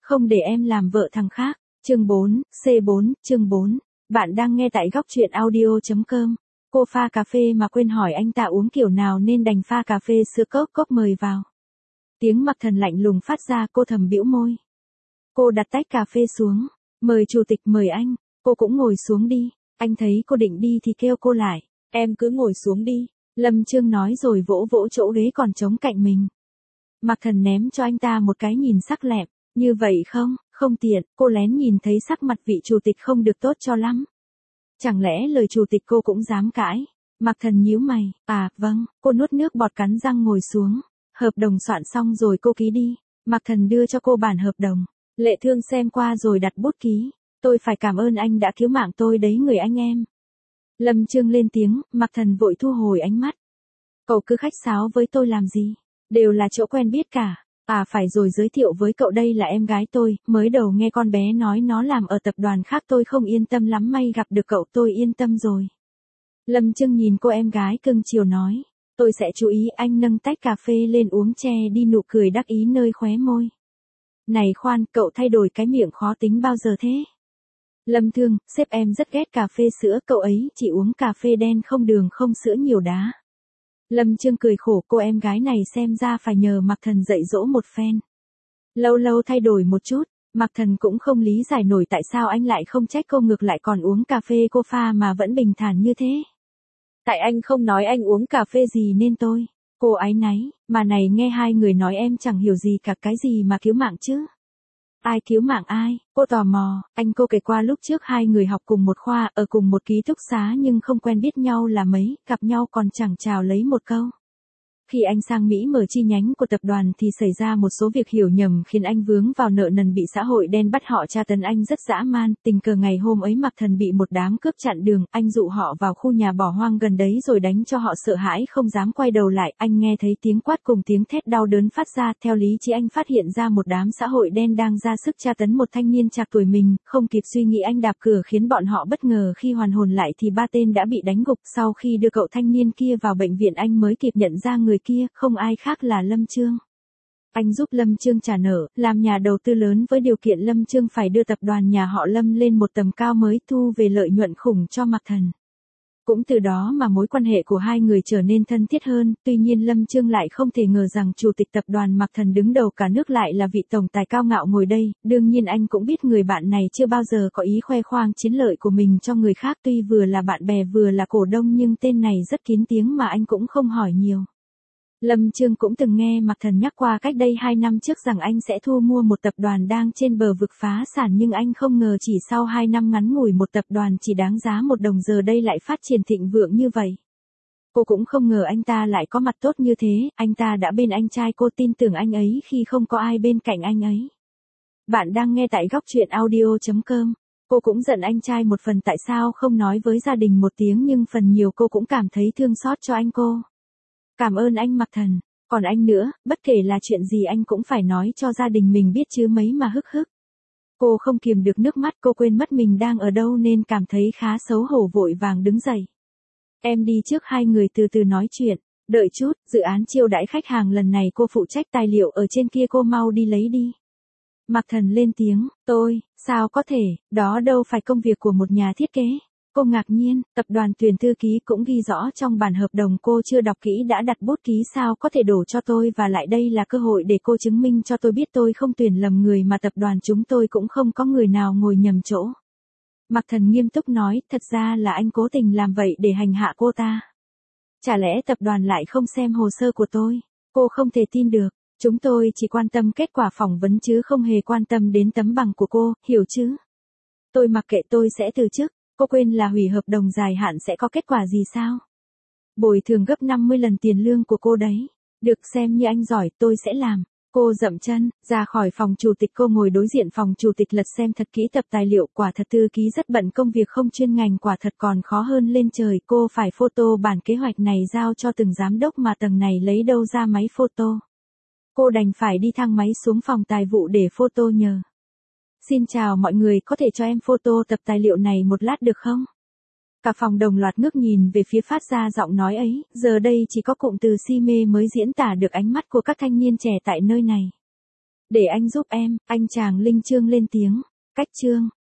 Không để em làm vợ thằng khác. Chương 4, C4, chương 4. Bạn đang nghe tại góc truyện audio.com. Cô pha cà phê mà quên hỏi anh ta uống kiểu nào nên đành pha cà phê sữa cốc cốc mời vào. Tiếng Mặc Thần lạnh lùng phát ra, cô thầm bĩu môi. Cô đặt tách cà phê xuống. Mời chủ tịch, mời anh. Cô cũng ngồi xuống đi. Anh thấy cô định đi thì kêu cô lại. Em cứ ngồi xuống đi. Lâm Chương nói rồi vỗ vỗ chỗ ghế còn trống cạnh mình. Mặc Thần ném cho anh ta một cái nhìn sắc lẹm. Như vậy không tiện. Cô lén nhìn thấy sắc mặt vị chủ tịch không được tốt cho lắm. Chẳng lẽ lời chủ tịch cô cũng dám cãi? Mặc Thần nhíu mày. À, vâng. Cô nuốt nước bọt cắn răng ngồi xuống. Hợp đồng soạn xong rồi cô ký đi. Mặc Thần đưa cho cô bản hợp đồng. Lệ Thương xem qua rồi đặt bút ký. Tôi phải cảm ơn anh đã cứu mạng tôi đấy người anh em. Lâm Chương lên tiếng, Mặc Thần vội thu hồi ánh mắt. Cậu cứ khách sáo với tôi làm gì? Đều là chỗ quen biết cả. À phải rồi, giới thiệu với cậu, đây là em gái tôi, mới đầu nghe con bé nói nó làm ở tập đoàn khác tôi không yên tâm lắm, may gặp được cậu tôi yên tâm rồi. Lâm Chương nhìn cô em gái cưng chiều nói. Tôi sẽ chú ý. Anh nâng tách cà phê lên uống, che đi nụ cười đắc ý nơi khóe môi. Này khoan, cậu thay đổi cái miệng khó tính bao giờ thế? Lâm Thương, sếp em rất ghét cà phê sữa, cậu ấy chỉ uống cà phê đen không đường không sữa nhiều đá. Lâm Chương cười khổ, cô em gái này xem ra phải nhờ Mặc Thần dạy dỗ một phen. Lâu lâu thay đổi một chút, Mặc Thần cũng không lý giải nổi tại sao anh lại không trách cô, ngược lại còn uống cà phê cô pha mà vẫn bình thản như thế. Tại anh không nói anh uống cà phê gì nên tôi. Cô áy náy, mà này nghe hai người nói em chẳng hiểu gì cả, cái gì mà cứu mạng chứ? Ai cứu mạng ai? Cô tò mò. Anh cô kể qua lúc trước hai người học cùng một khoa, ở cùng một ký túc xá nhưng không quen biết nhau là mấy, gặp nhau còn chẳng chào lấy một câu. Khi anh sang Mỹ mở chi nhánh của tập đoàn thì xảy ra một số việc hiểu nhầm khiến anh vướng vào nợ nần, bị xã hội đen bắt họ tra tấn anh rất dã man. Tình cờ ngày hôm ấy Mặc Thần bị một đám cướp chặn đường, anh dụ họ vào khu nhà bỏ hoang gần đấy rồi đánh cho họ sợ hãi không dám quay đầu lại. Anh nghe thấy tiếng quát cùng tiếng thét đau đớn phát ra, theo lý trí anh phát hiện ra một đám xã hội đen đang ra sức tra tấn một thanh niên trạc tuổi mình, không kịp suy nghĩ anh đạp cửa khiến bọn họ bất ngờ, khi hoàn hồn lại thì ba tên đã bị đánh gục. Sau khi đưa cậu thanh niên kia vào bệnh viện anh mới kịp nhận ra người kia không ai khác là Lâm Chương. Anh giúp Lâm Chương trả nợ, làm nhà đầu tư lớn với điều kiện Lâm Chương phải đưa tập đoàn nhà họ Lâm lên một tầm cao mới, thu về lợi nhuận khủng cho Mặc Thần. Cũng từ đó mà mối quan hệ của hai người trở nên thân thiết hơn, tuy nhiên Lâm Chương lại không thể ngờ rằng chủ tịch tập đoàn Mặc Thần đứng đầu cả nước lại là vị tổng tài cao ngạo ngồi đây. Đương nhiên anh cũng biết người bạn này chưa bao giờ có ý khoe khoang chiến lợi của mình cho người khác, tuy vừa là bạn bè vừa là cổ đông nhưng tên này rất kín tiếng mà anh cũng không hỏi nhiều. Lâm Chương cũng từng nghe Mặc Thần nhắc qua cách đây 2 năm trước rằng anh sẽ thu mua một tập đoàn đang trên bờ vực phá sản, nhưng anh không ngờ chỉ sau 2 năm ngắn ngủi một tập đoàn chỉ đáng giá 1 đồng giờ đây lại phát triển thịnh vượng như vậy. Cô cũng không ngờ anh ta lại có mặt tốt như thế, anh ta đã bên anh trai cô, tin tưởng anh ấy khi không có ai bên cạnh anh ấy. Bạn đang nghe tại góc truyện audio.com. Cô cũng giận anh trai một phần tại sao không nói với gia đình một tiếng, nhưng phần nhiều cô cũng cảm thấy thương xót cho anh cô. Cảm ơn anh Mặc Thần, còn anh nữa, bất kể là chuyện gì anh cũng phải nói cho gia đình mình biết chứ mấy mà hức hức. Cô không kiềm được nước mắt, cô quên mất mình đang ở đâu nên cảm thấy khá xấu hổ, vội vàng đứng dậy. Em đi trước, hai người từ từ nói chuyện. Đợi chút, dự án chiêu đãi khách hàng lần này cô phụ trách tài liệu ở trên kia, cô mau đi lấy đi. Mặc Thần lên tiếng, sao có thể, đó đâu phải công việc của một nhà thiết kế. Cô ngạc nhiên, tập đoàn tuyển thư ký cũng ghi rõ trong bản hợp đồng, cô chưa đọc kỹ đã đặt bút ký, sao có thể đổ cho tôi, và lại đây là cơ hội để cô chứng minh cho tôi biết tôi không tuyển lầm người, mà tập đoàn chúng tôi cũng không có người nào ngồi nhầm chỗ. Mặc Thần nghiêm túc nói, thật ra là anh cố tình làm vậy để hành hạ cô ta. Chả lẽ tập đoàn lại không xem hồ sơ của tôi? Cô không thể tin được, chúng tôi chỉ quan tâm kết quả phỏng vấn chứ không hề quan tâm đến tấm bằng của cô, hiểu chứ? Tôi mặc kệ, tôi sẽ từ chức. Cô quên là hủy hợp đồng dài hạn sẽ có kết quả gì sao? Bồi thường gấp 50 lần tiền lương của cô đấy. Được, xem như anh giỏi, tôi sẽ làm. Cô dậm chân, ra khỏi phòng chủ tịch, cô ngồi đối diện phòng chủ tịch lật xem thật kỹ tập tài liệu, quả thật thư ký rất bận, công việc không chuyên ngành quả thật còn khó hơn lên trời, cô phải photo bản kế hoạch này giao cho từng giám đốc mà tầng này lấy đâu ra máy photo. Cô đành phải đi thang máy xuống phòng tài vụ để photo nhờ. Xin chào mọi người, có thể cho em photo tập tài liệu này một lát được không? Cả phòng đồng loạt ngước nhìn về phía phát ra giọng nói ấy, giờ đây chỉ có cụm từ si mê mới diễn tả được ánh mắt của các thanh niên trẻ tại nơi này. Để anh giúp em, anh chàng Linh Chương lên tiếng. Cách chương.